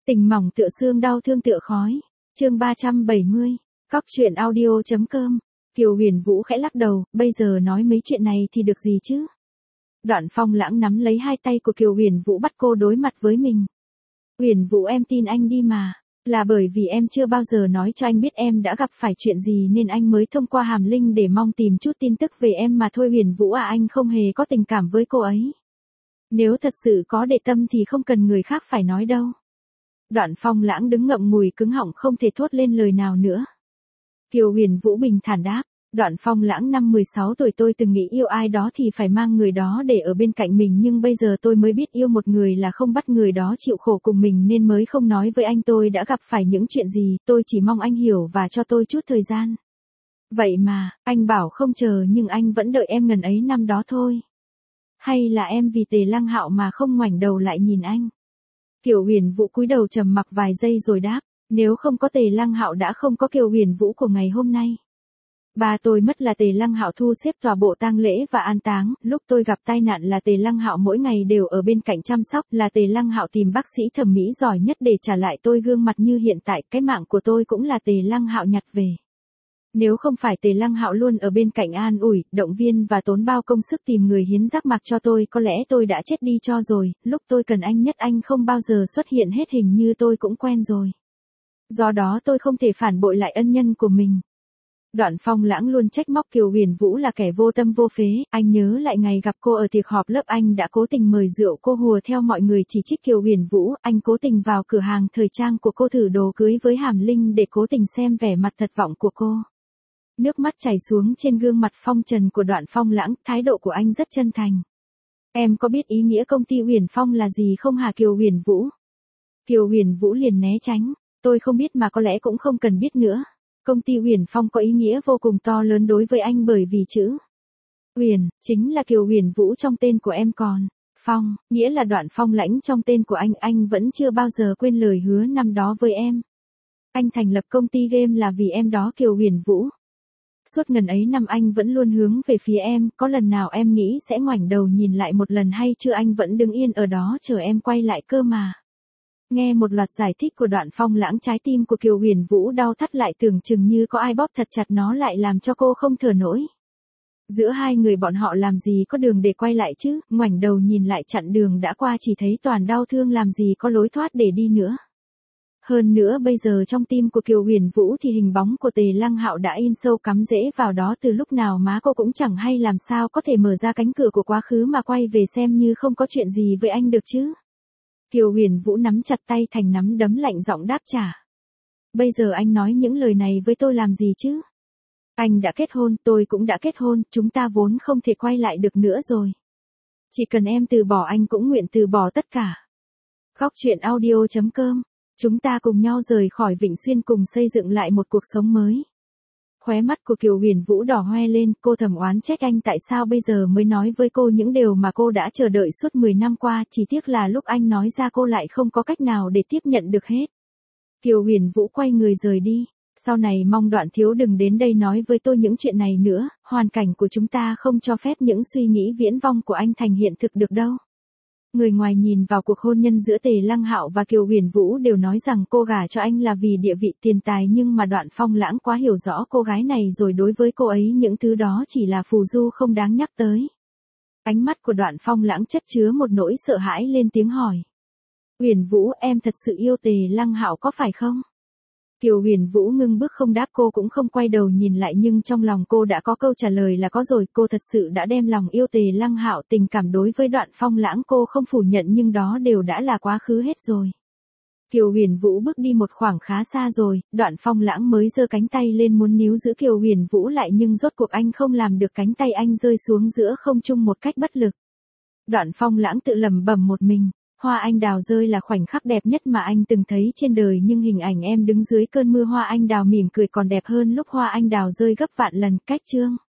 Tình mỏng tựa xương, đau thương tựa khói. Chương 370. Cóc truyện audio.com. Kiều Huyền Vũ khẽ lắc đầu, bây giờ nói mấy chuyện này thì được gì chứ? Đoạn Phong Lãng nắm lấy hai tay của Kiều Huyền Vũ bắt cô đối mặt với mình. Huyền Vũ, em tin anh đi mà. Là bởi vì em chưa bao giờ nói cho anh biết em đã gặp phải chuyện gì nên anh mới thông qua Hàm Linh để mong tìm chút tin tức về em mà thôi. Huyền Vũ à, anh không hề có tình cảm với cô ấy. Nếu thật sự có để tâm thì không cần người khác phải nói đâu. Đoạn Phong Lãng đứng ngậm ngùi cứng họng không thể thốt lên lời nào nữa. Kiều Huyền Vũ bình thản đáp. Đoạn Phong Lãng, năm 16 tuổi tôi từng nghĩ yêu ai đó thì phải mang người đó để ở bên cạnh mình, nhưng bây giờ tôi mới biết yêu một người là không bắt người đó chịu khổ cùng mình nên mới không nói với anh tôi đã gặp phải những chuyện gì, tôi chỉ mong anh hiểu và cho tôi chút thời gian. Vậy mà, anh bảo không chờ nhưng anh vẫn đợi em ngần ấy năm đó thôi. Hay là em vì Tề Lăng Hạo mà không ngoảnh đầu lại nhìn anh? Kiều Huyền Vũ cúi đầu trầm mặc vài giây rồi đáp, nếu không có Tề Lăng Hạo đã không có Kiều Huyền Vũ của ngày hôm nay. Ba tôi mất là Tề Lăng Hạo thu xếp tòa bộ tang lễ và an táng, lúc tôi gặp tai nạn là Tề Lăng Hạo mỗi ngày đều ở bên cạnh chăm sóc, là Tề Lăng Hạo tìm bác sĩ thẩm mỹ giỏi nhất để trả lại tôi gương mặt như hiện tại, cái mạng của tôi cũng là Tề Lăng Hạo nhặt về. Nếu không phải Tề Lăng Hạo luôn ở bên cạnh an ủi, động viên và tốn bao công sức tìm người hiến giác mạc cho tôi, có lẽ tôi đã chết đi cho rồi, lúc tôi cần anh nhất anh không bao giờ xuất hiện hết, hình như tôi cũng quen rồi. Do đó tôi không thể phản bội lại ân nhân của mình. Đoạn Phong Lãng luôn trách móc Kiều Huyền Vũ là kẻ vô tâm vô phế, anh nhớ lại ngày gặp cô ở tiệc họp lớp anh đã cố tình mời rượu cô hùa theo mọi người chỉ trích Kiều Huyền Vũ, anh cố tình vào cửa hàng thời trang của cô thử đồ cưới với Hàm Linh để cố tình xem vẻ mặt thật vọng của cô. Nước mắt chảy xuống trên gương mặt phong trần của Đoạn Phong Lãng, thái độ của anh rất chân thành. Em có biết ý nghĩa công ty Huyền Phong là gì không hả Kiều Huyền Vũ? Kiều Huyền Vũ liền né tránh, tôi không biết mà có lẽ cũng không cần biết nữa. Công ty Huyền Phong có ý nghĩa vô cùng to lớn đối với anh bởi vì chữ Huyền, chính là Kiều Huyền Vũ trong tên của em, còn Phong, nghĩa là Đoạn Phong Lãnh trong tên của anh vẫn chưa bao giờ quên lời hứa năm đó với em. Anh thành lập công ty game là vì em đó Kiều Huyền Vũ. Suốt ngần ấy năm anh vẫn luôn hướng về phía em, có lần nào em nghĩ sẽ ngoảnh đầu nhìn lại một lần hay chưa? Anh vẫn đứng yên ở đó chờ em quay lại cơ mà. Nghe một loạt giải thích của Đoạn Phong Lãng, trái tim của Kiều Huyền Vũ đau thắt lại, tưởng chừng như có ai bóp thật chặt nó lại làm cho cô không thở nổi. Giữa hai người bọn họ làm gì có đường để quay lại chứ, ngoảnh đầu nhìn lại chặng đường đã qua chỉ thấy toàn đau thương, làm gì có lối thoát để đi nữa. Hơn nữa bây giờ trong tim của Kiều Huyền Vũ thì hình bóng của Tề Lăng Hạo đã in sâu cắm rễ vào đó từ lúc nào má cô cũng chẳng hay, làm sao có thể mở ra cánh cửa của quá khứ mà quay về xem như không có chuyện gì với anh được chứ. Kiều Huyền Vũ nắm chặt tay thành nắm đấm, lạnh giọng đáp trả. Bây giờ anh nói những lời này với tôi làm gì chứ? Anh đã kết hôn, tôi cũng đã kết hôn, chúng ta vốn không thể quay lại được nữa rồi. Chỉ cần em từ bỏ anh cũng nguyện từ bỏ tất cả. Cóc truyện audio.com. Chúng ta cùng nhau rời khỏi Vịnh Xuyên, cùng xây dựng lại một cuộc sống mới. Khóe mắt của Kiều Huyền Vũ đỏ hoe lên, cô thầm oán trách anh tại sao bây giờ mới nói với cô những điều mà cô đã chờ đợi suốt 10 năm qua, chỉ tiếc là lúc anh nói ra cô lại không có cách nào để tiếp nhận được hết. Kiều Huyền Vũ quay người rời đi, sau này mong Đoạn thiếu đừng đến đây nói với tôi những chuyện này nữa, hoàn cảnh của chúng ta không cho phép những suy nghĩ viễn vông của anh thành hiện thực được đâu. Người ngoài nhìn vào cuộc hôn nhân giữa Tề Lăng Hạo và Kiều Huyền Vũ đều nói rằng cô gả cho anh là vì địa vị tiền tài, nhưng mà Đoạn Phong Lãng quá hiểu rõ cô gái này rồi, đối với cô ấy những thứ đó chỉ là phù du không đáng nhắc tới. Ánh mắt của Đoạn Phong Lãng chất chứa một nỗi sợ hãi, lên tiếng hỏi. Huyền Vũ, em thật sự yêu Tề Lăng Hạo có phải không? Kiều Huyền Vũ ngưng bước không đáp, cô cũng không quay đầu nhìn lại, nhưng trong lòng cô đã có câu trả lời là có rồi, cô thật sự đã đem lòng yêu Tề Lăng Hạo, tình cảm đối với Đoạn Phong Lãng cô không phủ nhận, nhưng đó đều đã là quá khứ hết rồi. Kiều Huyền Vũ bước đi một khoảng khá xa rồi, Đoạn Phong Lãng mới giơ cánh tay lên muốn níu giữ Kiều Huyền Vũ lại, nhưng rốt cuộc anh không làm được, cánh tay anh rơi xuống giữa không trung một cách bất lực. Đoạn Phong Lãng tự lẩm bẩm một mình. Hoa anh đào rơi là khoảnh khắc đẹp nhất mà anh từng thấy trên đời, nhưng hình ảnh em đứng dưới cơn mưa hoa anh đào mỉm cười còn đẹp hơn lúc hoa anh đào rơi gấp vạn lần. Cách chương